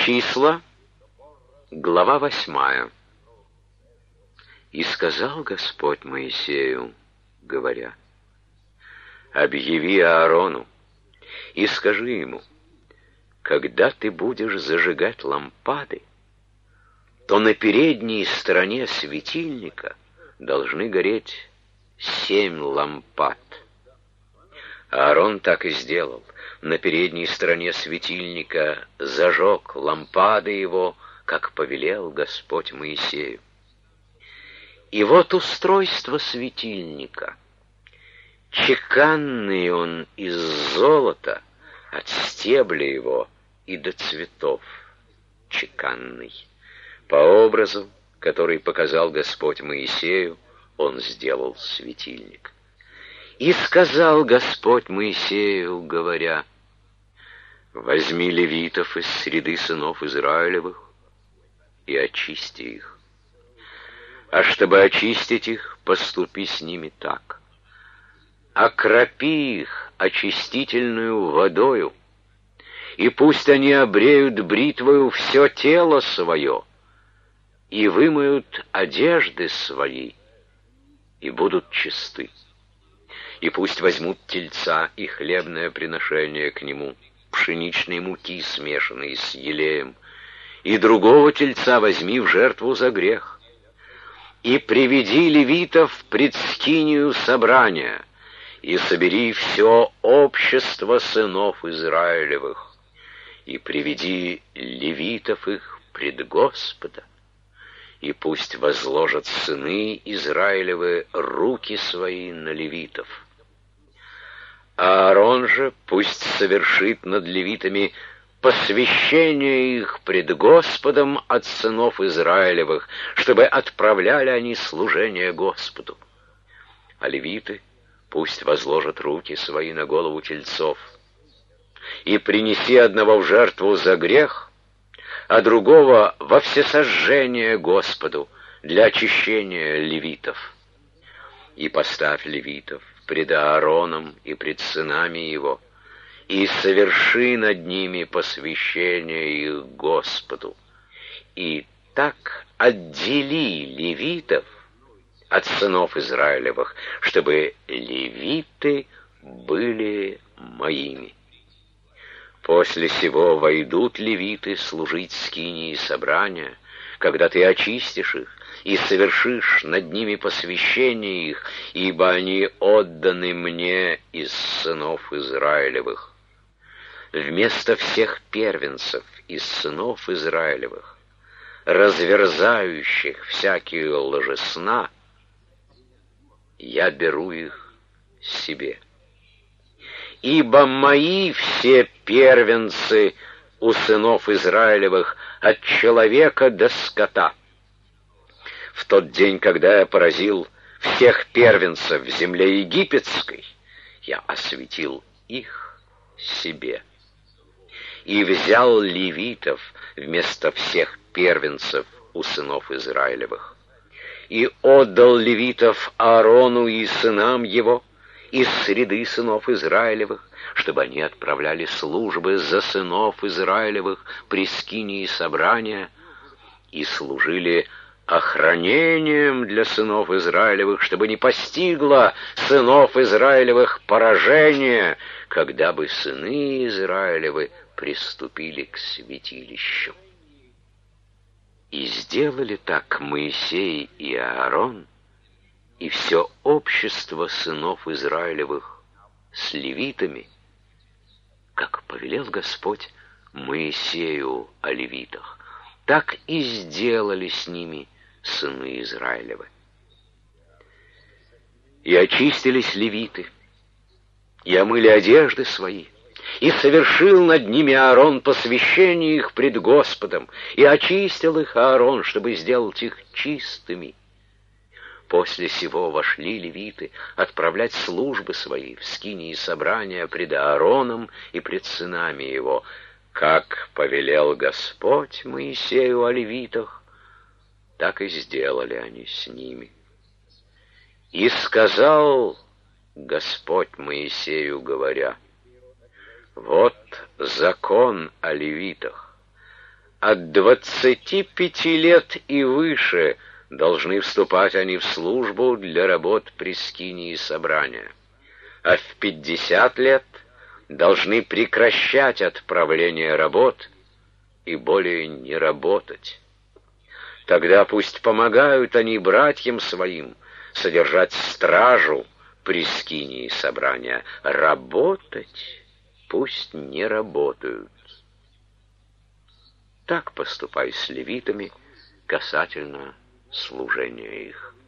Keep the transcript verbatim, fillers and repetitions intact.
Числа, глава восьмая. «И сказал Господь Моисею, говоря: объяви Аарону и скажи ему, когда ты будешь зажигать лампады, то на передней стороне светильника должны гореть семь лампад». Аарон так и сделал. На передней стороне светильника зажег лампады его, как повелел Господь Моисею. И вот устройство светильника. Чеканный он из золота, от стебля его и до цветов чеканный. По образу, который показал Господь Моисею, он сделал светильник. И сказал Господь Моисею, говоря: возьми левитов из среды сынов Израилевых и очисти их. А чтобы очистить их, поступи с ними так: окропи их очистительную водою, и пусть они обреют бритвою все тело свое, и вымоют одежды свои, и будут чисты. И пусть возьмут тельца и хлебное приношение к нему, пшеничной муки, смешанной с елеем, и другого тельца возьми в жертву за грех. И приведи левитов пред скинию собрания, и собери все общество сынов Израилевых, и приведи левитов их пред Господа, и пусть возложат сыны Израилевы руки свои на левитов. Аарон же пусть совершит над левитами посвящение их пред Господом от сынов Израилевых, чтобы отправляли они служение Господу. А левиты пусть возложат руки свои на голову тельцов. И принеси одного в жертву за грех, а другого во всесожжение Господу для очищения левитов. И поставь левитов пред Аароном и пред сынами его, и соверши над ними посвящение их Господу. И так отдели левитов от сынов Израилевых, чтобы левиты были моими. После сего войдут левиты служить скинии собрания, когда ты очистишь их и совершишь над ними посвящение их, ибо они отданы мне из сынов Израилевых. Вместо всех первенцев из сынов Израилевых, разверзающих всякие лжесна, я беру их себе. Ибо мои все первенцы у сынов Израилевых от человека до скота. В тот день, когда я поразил всех первенцев в земле египетской, я осветил их себе. И взял левитов вместо всех первенцев у сынов Израилевых. И отдал левитов Аарону и сынам его из среды сынов Израилевых, чтобы они отправляли службы за сынов Израилевых при скинии собрания и служили охранением для сынов Израилевых, чтобы не постигло сынов Израилевых поражение, когда бы сыны Израилевы приступили к святилищу. И сделали так Моисей и Аарон, и все общество сынов Израилевых с левитами, как повелел Господь Моисею о левитах, так и сделали с ними сыны Израилевы. И очистились левиты, и омыли одежды свои, и совершил над ними Аарон посвящение их пред Господом, и очистил их Аарон, чтобы сделать их чистыми. После сего вошли левиты отправлять службы свои в скинии собрания пред Аароном и пред сынами его, как повелел Господь Моисею о левитах, так и сделали они с ними. И сказал Господь Моисею, говоря: вот закон о левитах. От двадцати пяти лет и выше должны вступать они в службу для работ при скинии собрания, а в пятьдесят лет должны прекращать отправление работ и более не работать. Тогда пусть помогают они братьям своим содержать стражу при скинии собрания. Работать пусть не работают. Так поступай с левитами касательно служения их.